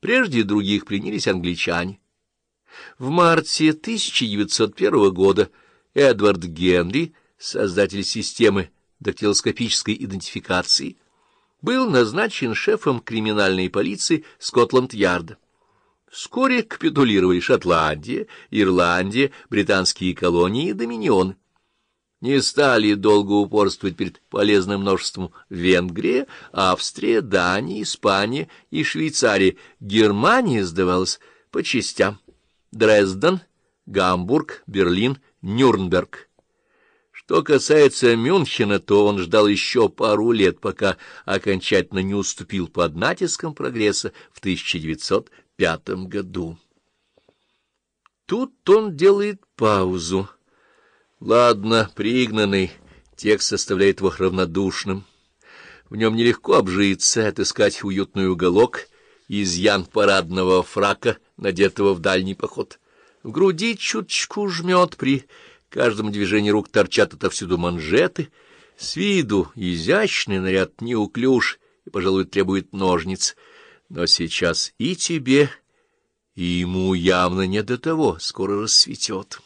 Прежде других принялись англичане. В марте 1901 года Эдвард Генри, создатель системы дактилоскопической идентификации, был назначен шефом криминальной полиции Скотланд-Ярда. Вскоре капитулировали Шотландия, Ирландия, британские колонии и доминионы. Не стали долго упорствовать перед полезным множеством Венгрия, Австрия, Дания, Испания и Швейцария. Германия сдавалась по частям: Дрезден, Гамбург, Берлин, Нюрнберг. Что касается Мюнхена, то он ждал еще пару лет, пока окончательно не уступил под натиском прогресса в 1905 году. Тут он делает паузу. Ладно, пригнанный, текст составляет его равнодушным. В нем нелегко обжиться, отыскать уютный уголок, изъян парадного фрака, надетого в дальний поход. В груди чуточку жмет, при каждом движении рук торчат отовсюду манжеты. С виду изящный наряд неуклюж и, пожалуй, требует ножниц. Но сейчас и тебе, и ему явно не до того, скоро рассветет.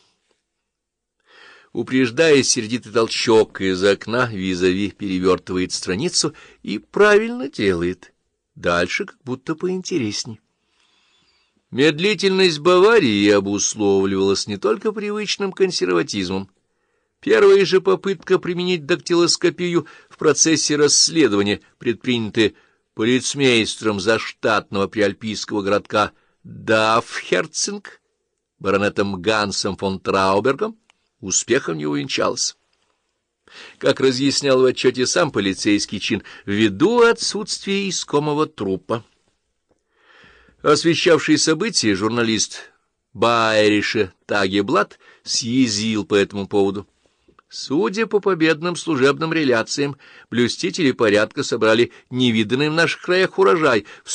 Упреждая сердитый толчок из окна, визави перевертывает страницу и правильно делает. Дальше как будто поинтересней. Медлительность Баварии обусловливалась не только привычным консерватизмом. Первая же попытка применить дактилоскопию в процессе расследования, предпринятая полицмейстером заштатного приальпийского городка Дафхерцинг, баронетом Гансом фон Траубергом, успехом не увенчалась. Как разъяснял в отчете сам полицейский чин, ввиду отсутствия искомого трупа. Освещавший события журналист Байерише Тагеблат съязвил по этому поводу. Судя по победным служебным реляциям, блюстители порядка собрали невиданный в наших краях урожай в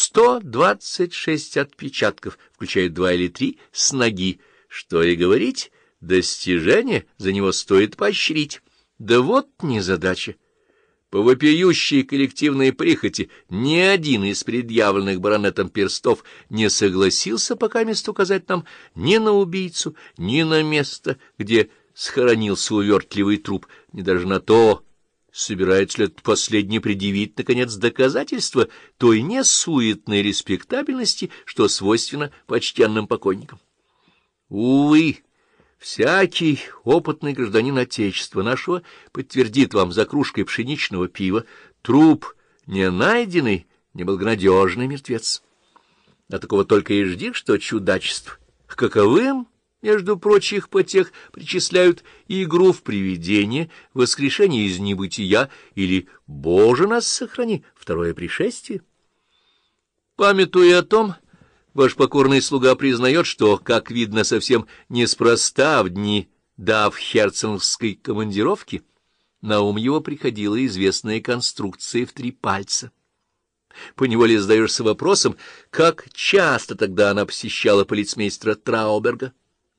126 отпечатков, включая 2 или 3 с ноги. Что и говорить, достижение за него стоит поощрить. Да вот незадача. По вопиющей коллективной прихоти ни один из предъявленных баронетом перстов не согласился покамест указать нам ни на убийцу, ни на место, где схоронился увертливый труп, ни даже на то, собирается ли последний предъявить, наконец, доказательства той несуетной респектабельности, что свойственно почтенным покойникам. Увы, всякий опытный гражданин Отечества нашего подтвердит вам за кружкой пшеничного пива: труп не найденный, неблагонадежный мертвец. А такого только и жди, что чудачеств. К каковым, между прочих потех, причисляют игру в привидение, воскрешение из небытия или, Боже нас сохрани, второе пришествие. Памятуя о том, ваш покорный слуга признает, что, как видно, совсем неспроста в дни давхерценгской командировки на ум его приходила известная конструкция в 3 пальца. Поневоле задаешься вопросом, как часто тогда она посещала полицмейстера Трауберга.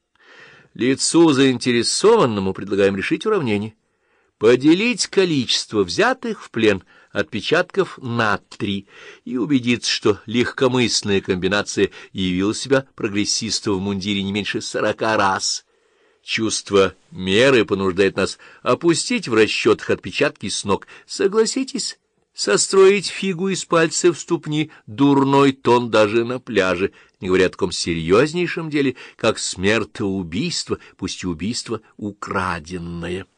Лицу заинтересованному предлагаем решить уравнение: поделить количество взятых в плен отпечатков на 3 и убедиться, что легкомысленная комбинация явила себя прогрессисту в мундире не меньше 40 раз. Чувство меры понуждает нас опустить в расчетах отпечатки с ног. Согласитесь, состроить фигу из пальцев ступни — дурной тон даже на пляже, не говоря о таком серьезнейшем деле, как смертоубийство, пусть и убийство украденное.